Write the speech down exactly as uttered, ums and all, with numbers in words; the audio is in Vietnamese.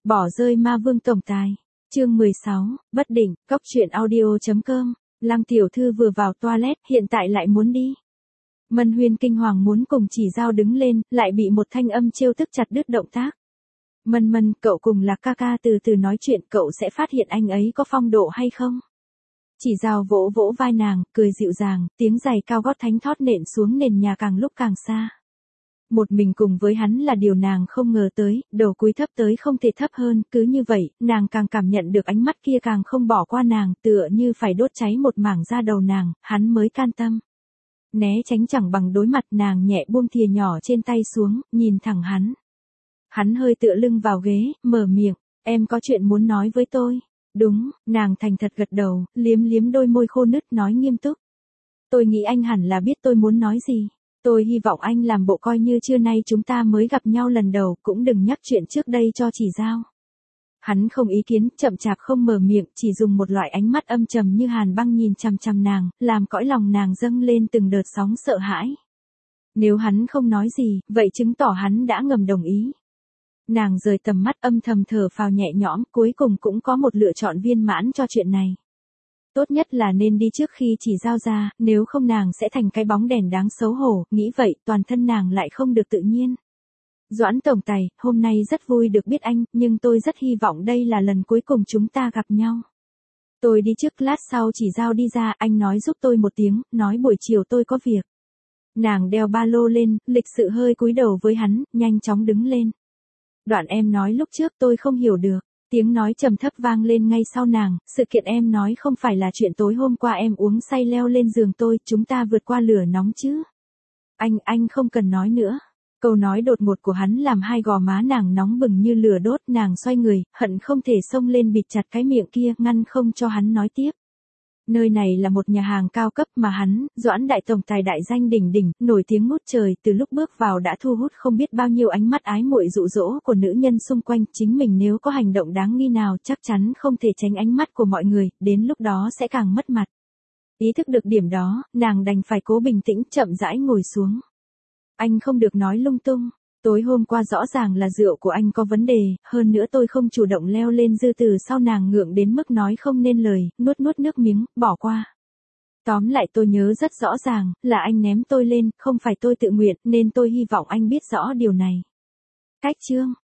Bỏ rơi ma vương tổng tài. Chương mười sáu, bất định, cốc truyện audio.com. Lăng tiểu thư vừa vào toilet, hiện tại lại muốn đi. Mân Huyên kinh hoàng muốn cùng Chỉ Dao đứng lên, lại bị một thanh âm trêu tức chặt đứt động tác. Mân Mân, cậu cùng Lạc ca ca từ từ nói chuyện, cậu sẽ phát hiện anh ấy có phong độ hay không? Chỉ Dao vỗ vỗ vai nàng, cười dịu dàng, tiếng giày cao gót thánh thót nện xuống nền nhà càng lúc càng xa. Một mình cùng với hắn là điều nàng không ngờ tới, đầu cúi thấp tới không thể thấp hơn, cứ như vậy, nàng càng cảm nhận được ánh mắt kia càng không bỏ qua nàng, tựa như phải đốt cháy một mảng da đầu nàng, hắn mới can tâm. Né tránh chẳng bằng đối mặt, nàng nhẹ buông thìa nhỏ trên tay xuống, nhìn thẳng hắn. Hắn hơi tựa lưng vào ghế, mở miệng, em có chuyện muốn nói với tôi. Đúng, nàng thành thật gật đầu, liếm liếm đôi môi khô nứt nói nghiêm túc. Tôi nghĩ anh hẳn là biết tôi muốn nói gì. Tôi hy vọng anh làm bộ coi như trưa nay chúng ta mới gặp nhau lần đầu, cũng đừng nhắc chuyện trước đây cho Chỉ Dao. Hắn không ý kiến, chậm chạp không mở miệng, chỉ dùng một loại ánh mắt âm trầm như hàn băng nhìn chằm chằm nàng, làm cõi lòng nàng dâng lên từng đợt sóng sợ hãi. Nếu hắn không nói gì, vậy chứng tỏ hắn đã ngầm đồng ý. Nàng rời tầm mắt, âm thầm thở phào nhẹ nhõm, cuối cùng cũng có một lựa chọn viên mãn cho chuyện này. Tốt nhất là nên đi trước khi Chỉ Dao ra, nếu không nàng sẽ thành cái bóng đèn đáng xấu hổ, nghĩ vậy, toàn thân nàng lại không được tự nhiên. Doãn tổng tài, hôm nay rất vui được biết anh, nhưng tôi rất hy vọng đây là lần cuối cùng chúng ta gặp nhau. Tôi đi trước, lát sau Chỉ Dao đi ra, anh nói giúp tôi một tiếng, nói buổi chiều tôi có việc. Nàng đeo ba lô lên, lịch sự hơi cúi đầu với hắn, nhanh chóng đứng lên. Đoạn em nói lúc trước tôi không hiểu được. Tiếng nói trầm thấp vang lên ngay sau nàng, sự kiện em nói không phải là chuyện tối hôm qua em uống say leo lên giường tôi, chúng ta vượt qua lửa nóng chứ. Anh, anh không cần nói nữa. Câu nói đột ngột của hắn làm hai gò má nàng nóng bừng như lửa đốt, nàng xoay người, hận không thể xông lên bịt chặt cái miệng kia, ngăn không cho hắn nói tiếp. Nơi này là một nhà hàng cao cấp mà hắn, Doãn đại tổng tài đại danh đỉnh đỉnh, nổi tiếng ngút trời, từ lúc bước vào đã thu hút không biết bao nhiêu ánh mắt ái muội dụ dỗ của nữ nhân xung quanh, chính mình nếu có hành động đáng nghi nào chắc chắn không thể tránh ánh mắt của mọi người, đến lúc đó sẽ càng mất mặt. Ý thức được điểm đó, nàng đành phải cố bình tĩnh, chậm rãi ngồi xuống. Anh không được nói lung tung. Tối hôm qua rõ ràng là rượu của anh có vấn đề, hơn nữa tôi không chủ động leo lên dư từ sau nàng ngượng đến mức nói không nên lời, nuốt nuốt nước miếng, bỏ qua. Tóm lại tôi nhớ rất rõ ràng, là anh ném tôi lên, không phải tôi tự nguyện, nên tôi hy vọng anh biết rõ điều này. Cách chương,